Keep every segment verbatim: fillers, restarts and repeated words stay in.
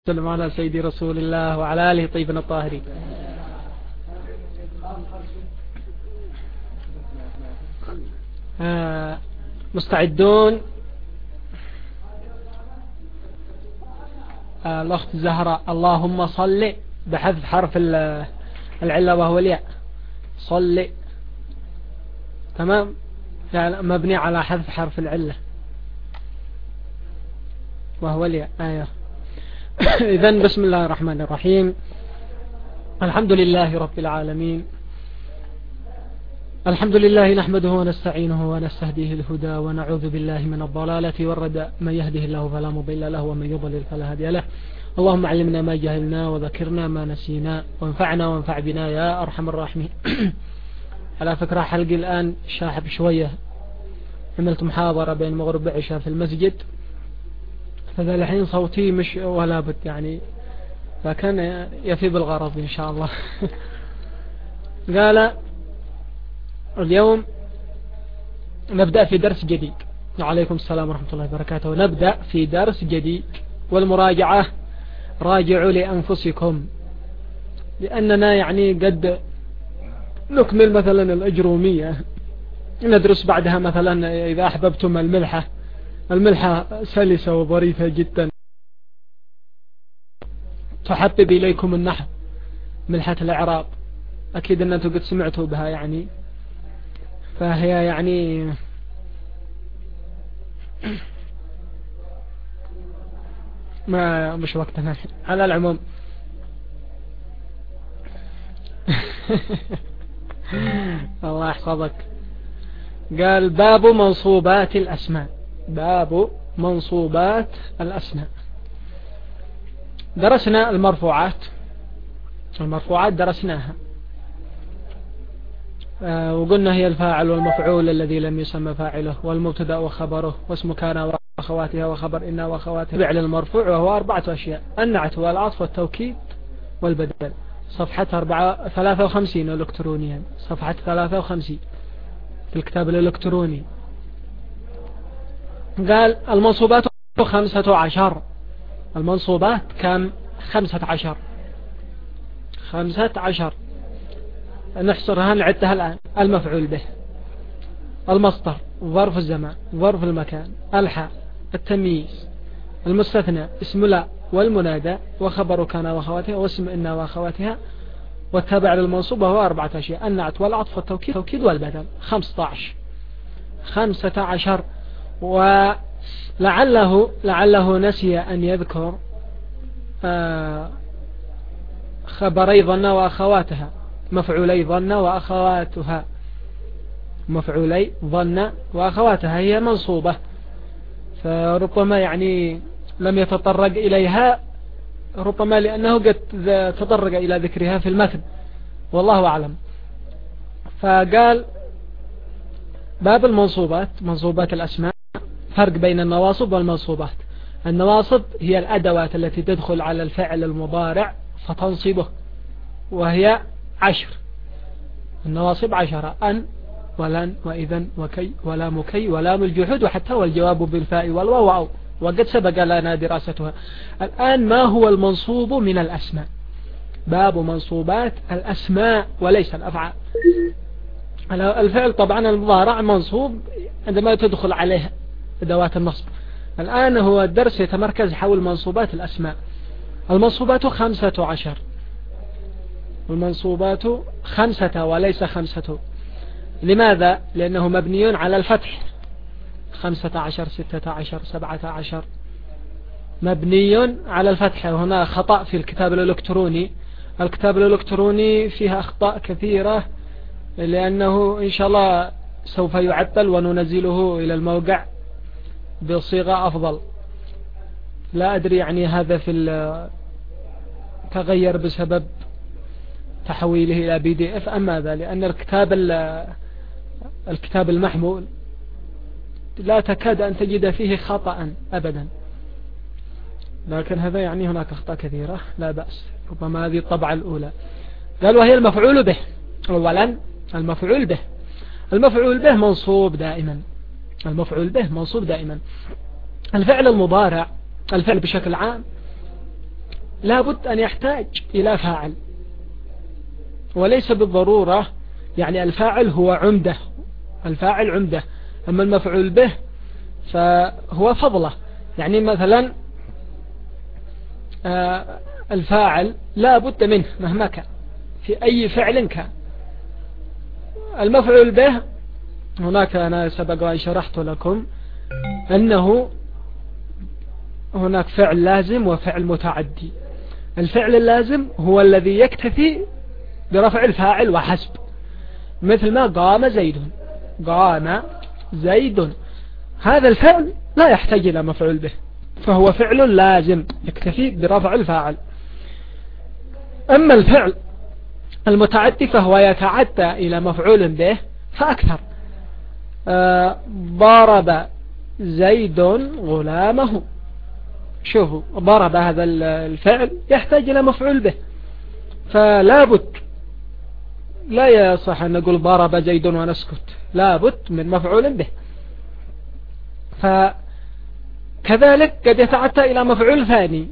وسلم على سيدي رسول الله وعلى آله طيبين الطاهرين. آه مستعدون؟ آه الأخت زهراء اللهم صل بحذف حرف العلة وهو الياء. صل تمام، يعني مبني على حذف حرف العلة وهو الياء. آية. إذن بسم الله الرحمن الرحيم. الحمد لله رب العالمين، الحمد لله نحمده ونستعينه ونستهديه الهدى ونعوذ بالله من الضلالة والردى، من يهده الله فلا مضل له ومن يضلل فلا هادي له. اللهم علمنا ما جهلنا وذكرنا ما نسينا وانفعنا وانفع بنا يا أرحم الراحمين. على فكرة حلقي الآن شاحب شوية، عملت محاضرة بين مغرب وعشاء في المسجد، فذا الحين صوتي مش ولا بد يعني، فكان يفي بالغرض إن شاء الله. قال اليوم نبدأ في درس جديد. وعليكم السلام ورحمة الله وبركاته. نبدأ في درس جديد، والمراجعة راجعوا لأنفسكم، لأننا يعني قد نكمل مثلا الأجرومية، ندرس بعدها مثلا إذا أحببتم الملحة. الملحة سلسة وظريفة جدا، تحبب إليكم النحو، ملحة الإعراب، أكيد أن أنتم قد سمعتوا بها يعني، فهي يعني ما مش وقتنا على العموم. الله يحفظك. قال باب منصوبات الأسماء. باب منصوبات الأسماء. درسنا المرفوعات، المرفوعات درسناها آه وقلنا هي الفاعل والمفعول الذي لم يسمى فاعله، والمبتدا وخبره، واسم كان وأخواتها، وخبر إن وأخواتها. فعل المرفوع وهو أربعة أشياء: النعت والعطف والتوكيد والبدل. صفحة ثلاثة وخمسين إلكترونيا، صفحة ثلاثة وخمسين في الكتاب الإلكتروني. قال المنصوبات خمسة عشر. المنصوبات كم؟ خمسة عشر. خمسة عشر نحصرها نعدها الآن: المفعول به، المصدر، ظرف الزمان، ظرف المكان، الحاء، التمييز، المستثنى، اسم لا والمنادى، وخبر كان وأخواتها، واسم إن وأخواتها، والتابع للمنصوب وهو أربعة أشياء: النعت والعطف والتوكيد والبدل. خمسة عشر. خمسة عشر. ولعله لعله نسي أن يذكر آه خبري ظن وأخواتها، مفعولي ظن وأخواتها. مفعولي ظن وأخواتها هي منصوبة، فربما يعني لم يتطرق إليها، ربما لأنه قد تطرق إلى ذكرها في المتن، والله أعلم. فقال باب المنصوبات، منصوبات الأسماء. فرق بين النواصب والمنصوبات. النواصب هي الأدوات التي تدخل على الفعل المضارع فتنصبه، وهي عشر. النواصب عشرة: أن ولن وإذن وكي ولام كي ولام الجحود، وحتى والجواب بالفاء والواو أو، وقد سبق لنا دراستها. الآن ما هو المنصوب من الأسماء؟ باب منصوبات الأسماء وليس الأفعال. الفعل طبعا المضارع منصوب عندما تدخل عليه أدوات النصب. الآن هو الدرس يتمركز حول منصوبات الأسماء. المنصوبات خمسة عشر. المنصوبات خمسة وليس خمسة. لماذا؟ لأنه مبني على الفتح. خمسة عشر، ستة عشر، سبعة عشر، مبني على الفتح. وهنا خطأ في الكتاب الإلكتروني. الكتاب الإلكتروني فيها أخطاء كثيرة، لأنه إن شاء الله سوف يعدل وننزله إلى الموقع بصيغة أفضل. لا أدري يعني هذا في تغير بسبب تحويله إلى بي دي اف أم ماذا، لأن الكتاب الكتاب المحمول لا تكاد أن تجد فيه خطأ أبدا، لكن هذا يعني هناك أخطاء كثيرة، لا بأس، ربما هذه الطبعة الأولى. قال وهي المفعول به. أولا المفعول به. المفعول به منصوب دائما. المفعول به منصوب دائما. الفعل المضارع، الفعل بشكل عام لابد أن يحتاج إلى فاعل، وليس بالضرورة يعني الفاعل هو عمده، الفاعل عمده، أما المفعول به فهو فضله. يعني مثلا الفاعل لا بد منه مهما كان في أي فعل كان. المفعول به هناك أنا سبق وأن شرحت لكم أنه هناك فعل لازم وفعل متعدي. الفعل اللازم هو الذي يكتفي برفع الفاعل وحسب، مثل ما قام زيد، قام زيد، هذا الفعل لا يحتاج إلى مفعول به، فهو فعل لازم يكتفي برفع الفاعل. أما الفعل المتعدي فهو يتعدى إلى مفعول به فأكثر. آه ضرب زيد غلامه، شوفوا ضرب هذا الفعل يحتاج إلى مفعول به، فلا بد، لا يصح أن نقول ضرب زيد ونسكت، لا بد من مفعول به. فكذلك قد يتعدى إلى مفعول ثاني،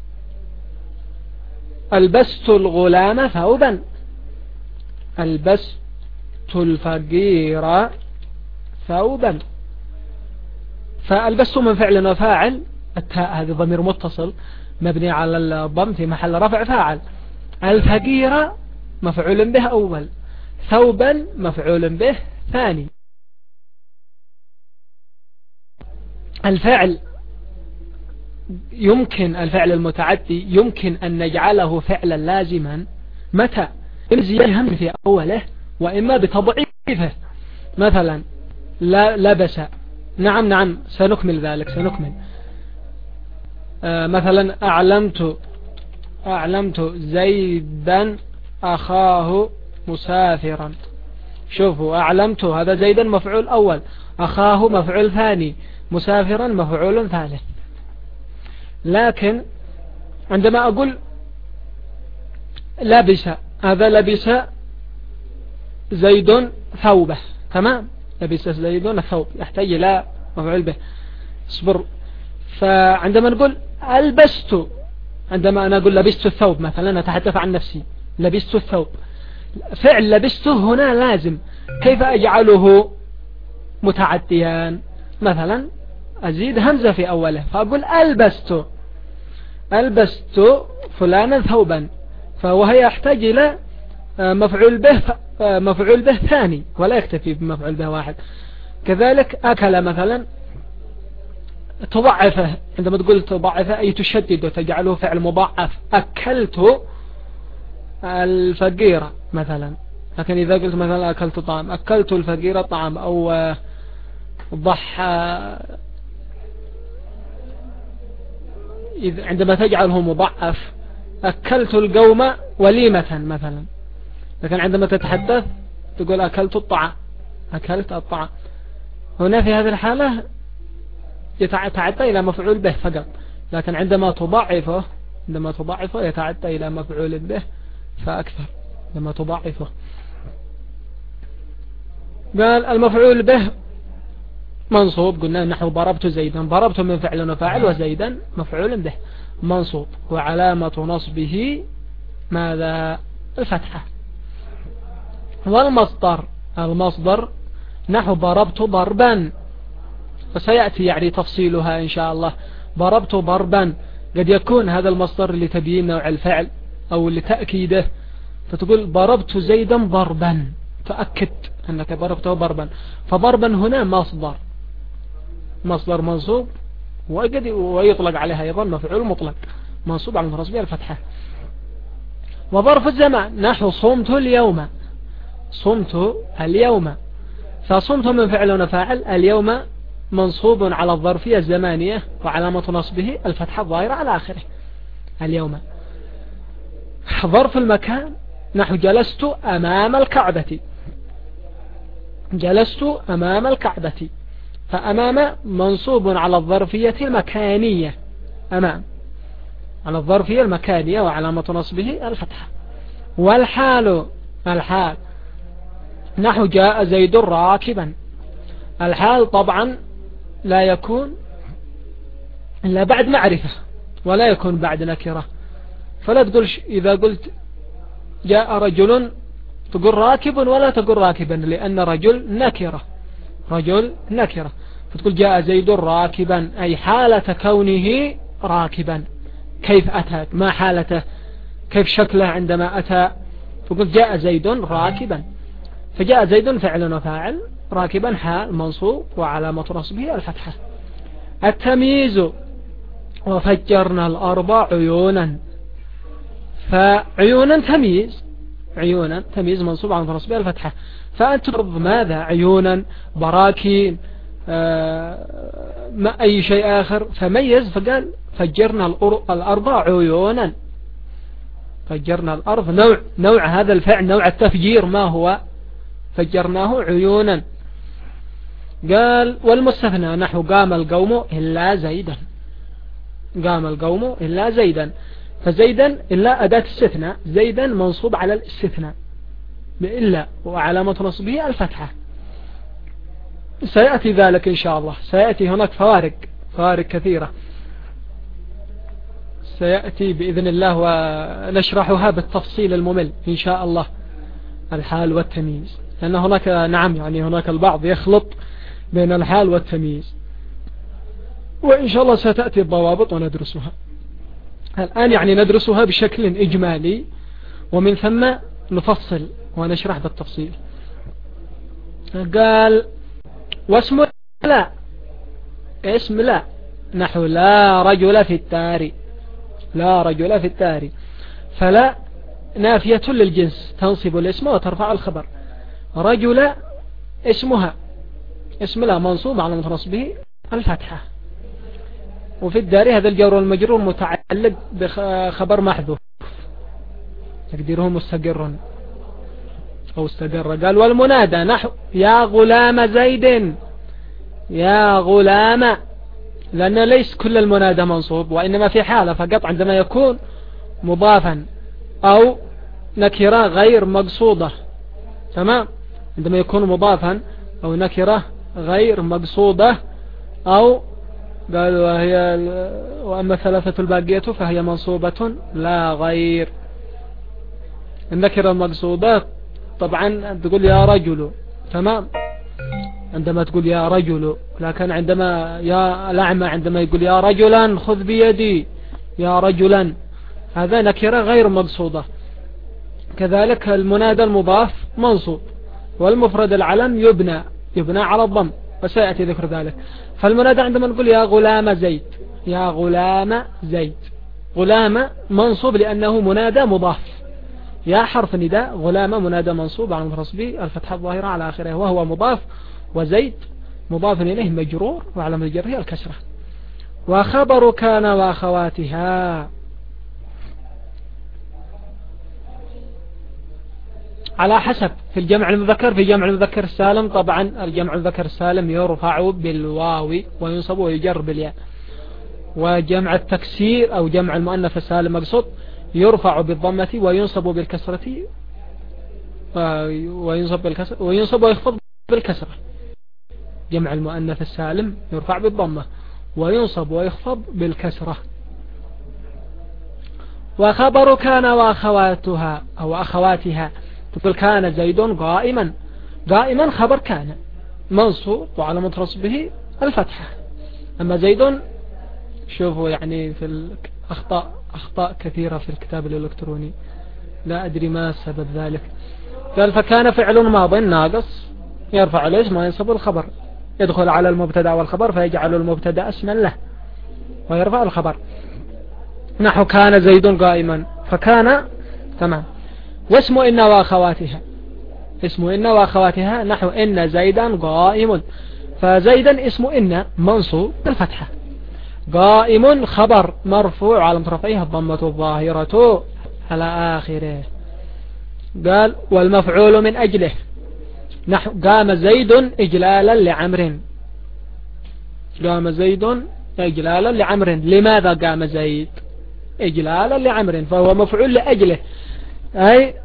البست الغلام ثوبا، البست الفقير ثوبا، فالبست من فعل وفاعل، التاء هذه ضمير متصل مبني على الضم في محل رفع فاعل، الفقير مفعول به أول، ثوبا مفعول به ثاني. الفعل يمكن الفعل المتعدي يمكن أن نجعله فعلا لازما متى؟ إما زيادة في أوله وإما بتضعيفه. مثلا لا لبس، نعم نعم سنكمل ذلك سنكمل. آه مثلا أعلمت أعلمت زيدا أخاه مسافرا، شوفوا أعلمت هذا زيدا مفعول أول، أخاه مفعول ثاني، مسافرا مفعول ثالث. لكن عندما أقول لبس، هذا لبس زيد ثوبه، تمام، لبس زيد الثوب يحتاج إلى مفعول به، اصبر. فعندما نقول ألبست، عندما أنا أقول لبست الثوب مثلا أتحدث عن نفسي، لبست الثوب، فعل لبسته هنا لازم، كيف أجعله متعديان؟ مثلا أزيد همزة في أوله فأقول ألبست، ألبست فلانا ثوبا، فهو يحتاج إلى مفعول به، مفعول به ثاني ولا يكتفي بمفعول به واحد. كذلك أكل مثلا تضعفه، عندما تقول تضعفه أي تشدد وتجعله فعل مضاعف، أكلت الفقيرة مثلا. لكن إذا قلت مثلا أكلت طعام، أكلت الفقيرة طعام، أو ضحى، عندما تجعله مضاعف أكلت القوم وليمة مثلا. لكن عندما تتحدث تقول أكلت الطعام، أكلت الطعام، هنا في هذه الحالة يتعدى إلى مفعول به فقط. لكن عندما تضاعفه عندما تضاعفه يتعدى إلى مفعول به فأكثر لما تضاعفه. قال المفعول به منصوب، قلنا نحو ضربت زيدا، ضربت من فعل وفاعل وزيدا مفعول به منصوب، وعلامة نصبه ماذا؟ الفتحة. والمصدر، المصدر نحو ضربت ضربا، وسيأتي يعني تفصيلها إن شاء الله. ضربت ضربا قد يكون هذا المصدر لتبيين نوع الفعل أو لتأكيده، فتقول ضربت زيدا ضربا، تأكد أنك ضربته ضربا. فضربا هنا مصدر، مصدر منصوب، وقد ويطلق عليها أيضا مفعول مطلق منصوب على الرسمية الفتحة. وظرف الزمان نحو صمت اليوم، صمت اليوم، فصمت من فعل وفاعل، اليوم منصوب على الظرفية الزمانية وعلامة نصبه الفتحة الظاهرة على آخره اليوم. ظرف المكان نحو جلست أمام الكعبة، جلست أمام الكعبة، فأمام منصوب على الظرفية المكانية، أمام على الظرفية المكانية وعلامة نصبه الفتحة. والحال، الحال نحو جاء زيد راكبا، الحال طبعا لا يكون إلا بعد معرفة ولا يكون بعد نكرة، فلا تقول إذا قلت جاء رجل تقول راكب ولا تقول راكبا، لأن رجل نكرة، رجل نكرة، فتقول جاء زيد راكبا أي حالة كونه راكبا، كيف أتى، ما حالته، كيف شكله عندما أتى، فقلت جاء زيد راكبا، فجاء زيد فعل وفاعل، راكبا حال منصوب وعلامة نصبه الفتحة. التمييز وفجرنا الأرض عيونا، فعيونا تمييز، عيونا تمييز منصوب على نصبه الفتحة. فأنت ترض ماذا؟ عيونا، براكين، آه ما أي شيء آخر، فميز فقال فجرنا الأرض عيونا، فجرنا الأرض نوع نوع هذا الفعل، نوع التفجير ما هو؟ فجرناه عيونا. قال والمستثنى نحو قام القوم إلا زيدا، قام القوم إلا زيدا، فزيدا إلا أداة استثناء، زيدا منصوب على الاستثناء بإلا وعلامة نصبه الفتحة. سيأتي ذلك إن شاء الله، سيأتي هناك فوارق فوارق كثيرة سيأتي بإذن الله ونشرحها بالتفصيل الممل إن شاء الله، الحال والتمييز، لأن هناك نعم يعني هناك البعض يخلط بين الحال والتمييز، وإن شاء الله ستأتي الضوابط وندرسها. الآن يعني ندرسها بشكل إجمالي، ومن ثم نفصل ونشرح بالتفصيل. قال واسم لا، اسم لا نحو لا رجل في الدار، لا رجل في الدار، فلا نافية للجنس تنصب الاسم وترفع الخبر. رجل اسمها، اسم لا منصوب على نصبه الفتحة. وفي الدار هذا الجار والمجرور متعلق بخبر محذوف تقديره مستقر أو استقر. قال والمنادى نحو يا غلام زيد، يا غلام، لأن ليس كل المنادى منصوب، وإنما في حالة فقط عندما يكون مضافا أو نكرة غير مقصودة، تمام، عندما يكون مضافا أو نكرة غير مقصودة، أو قال وهي وأما ثلاثة الباقية فهي منصوبة لا غير. النكرة المقصودة طبعا تقول يا رجل، تمام، عندما تقول يا رجل، لكن عندما يا الأعمى عندما يقول يا رجلا خذ بيدي، يا رجلا، هذا نكرة غير مقصودة. كذلك المنادى المضاف منصوب، والمفرد العلم يبنى يبنى على الضم، وسيأتي ذكر ذلك. فالمنادى عندما نقول يا غلام زيد، يا غلام زيد، غلام منصوب لأنه منادى مضاف، يا حرف نداء، غلام منادى منصوب على نصبه الفتحة الظاهرة على آخره وهو مضاف، وزيد مضاف إليه مجرور وعلامة جره الكسرة. وخبر كان وأخواتها على حسب، في الجمع المذكر، في جمع المذكر السالم طبعا الجمع المذكر السالم يرفع بالواو وينصب ويجر بالياء، وجمع التكسير أو جمع المؤنث السالم مقصود يرفع بالضمة وينصب بالكسرة وينصب بالكسرة وينصب ويخفض بالكسرة. جمع المؤنث السالم يرفع بالضمة وينصب ويخفض بالكسرة. وخبر كان وأخواتها أو أخواتها، تقول كان زيد قائما، قائما خبر كان منصوب وعلامة نصبه الفتحة. أما زيد شوفوا يعني في الأخطاء أخطاء كثيرة في الكتاب الإلكتروني، لا أدري ما سبب ذلك. قال فكان فعل ماض ناقص يرفع الاسم وينصب الخبر، يدخل على المبتدا والخبر فيجعل المبتدا اسما له ويرفع الخبر. نحو كان زيد قائما، فكان تمام. واسم إن وأخواتها، اسم إن وأخواتها نحو إن زيدا قائم، فزيدا اسم إن منصوب بالفتحة، قائم خبر مرفوع على رفعه الضمة الظاهرة على آخره. قال والمفعول من أجله نحو قام زيد إجلالا لعمر، قام زيد إجلالا لعمر، لماذا قام زيد إجلالا لعمر؟ فهو مفعول لأجله، أي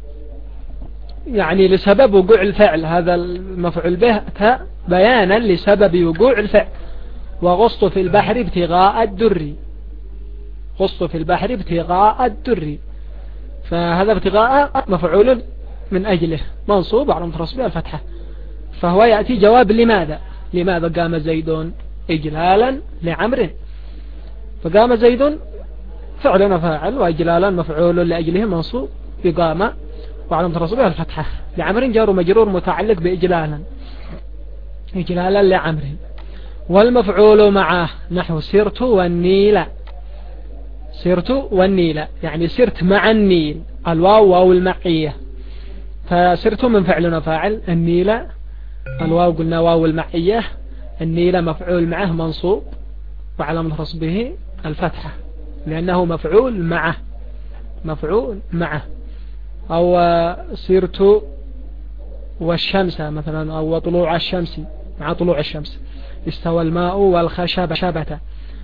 يعني لسبب وقوع الفعل، هذا المفعول به بيانا لسبب وقوع الفعل. وغصت في البحر ابتغاء الدر، غصت في البحر ابتغاء الدر، فهذا ابتغاء مفعول من أجله منصوب على تصبيح الفتحة، فهو يأتي جواب لماذا. لماذا قام زيد إجلالا لعمر، فقام زيد فعل فاعل وإجلالا مفعول لأجله منصوب بقام وعلى تصبيح الفتحة، لعمر جار مجرور متعلق بإجلالا إجلالا لعمر. والمفعول معه نحو سرت والنيل، سرت والنيل يعني سرت مع النيل، الواو واو المعية، فسرت من فعل وفاعل، النيل الواو قلنا واو المعية، النيل مفعول معه منصوب وعلامة نصبه الفتحة لأنه مفعول معه، مفعول معه. أو سرت والشمس مثلا، أو طلوع الشمس مع طلوع الشمس، استوى الماء والخشبة شبة.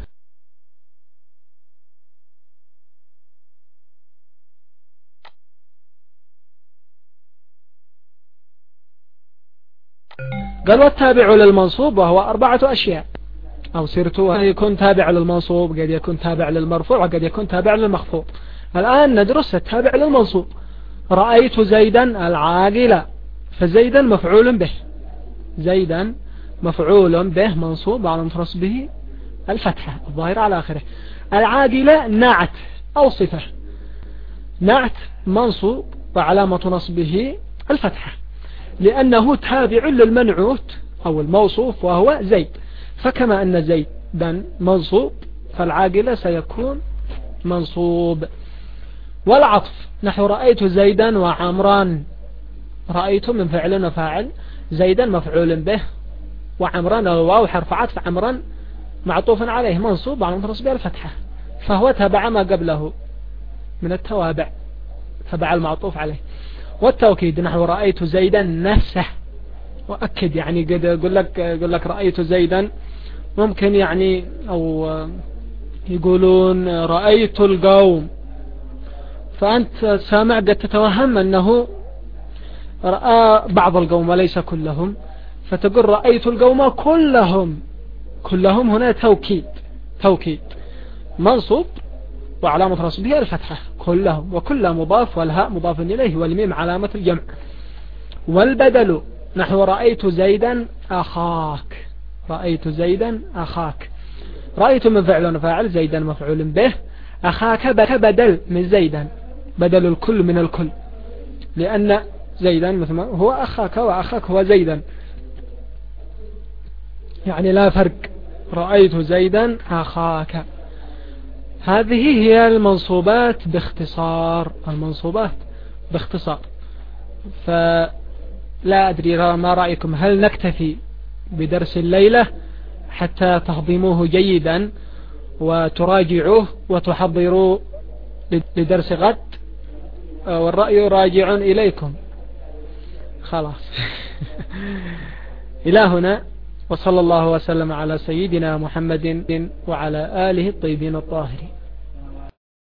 قال والتابع للمنصوب وهو أربعة أشياء، أو سرت يكون تابع للمنصوب، قد يكون تابع للمرفوع، وقد يكون تابع للمخفوض. الآن ندرس التابع للمنصوب. رأيت زيدا العاقل، فزيدا مفعول به، زيدا مفعول به منصوب على نصبه الفتحة الظاهرة على آخره. العاقلة نعت أو صفة، نعت منصوب وعلامة نصبه الفتحة لأنه تابع للمنعوت أو الموصوف وهو زيد، فكما أن زيدا منصوب فالعاقلة سيكون منصوب. والعطف نحو رأيت زيدا وعمران، رأيت من فعل وفاعل، زيدا مفعول به، وعمران الواو حرف عطف، عمران معطوف عليه منصوب على نصبه الفتحة، فهو تبع ما قبله من التوابع، تبع المعطوف عليه. والتوكيد نحو رأيت زيدا نفسه، وأكد يعني قد يقول لك يقول لك رأيت زيدا، ممكن يعني أو يقولون رأيت القوم، فأنت سامع قد تتوهم أنه رأى بعض القوم وليس كلهم، فتقول رأيت القوم كلهم، كلهم هنا توكيد، توكيد منصوب وعلامة نصبه الفتحة كلهم، وكل مضاف والهاء مضاف إليه والميم علامة الجمع. والبدل نحو رأيت زيدا أخاك، رأيت زيدا أخاك، رأيت من فعل وفاعل، زيدا مفعول به، أخاك بدل من زيدا، بدل الكل من الكل، لأن زيدا مثل ما هو أخاك وأخاك هو زيدا، يعني لا فرق، رأيت زيدا أخاك. هذه هي المنصوبات باختصار، المنصوبات باختصار. فلا أدري ما رأيكم، هل نكتفي بدرس الليلة حتى تهضموه جيدا وتراجعوه وتحضروا لدرس غد، والرأي راجع إليكم خلاص. إلى هنا، وصلى الله وسلم على سيدنا محمد وعلى آله الطيبين الطاهرين.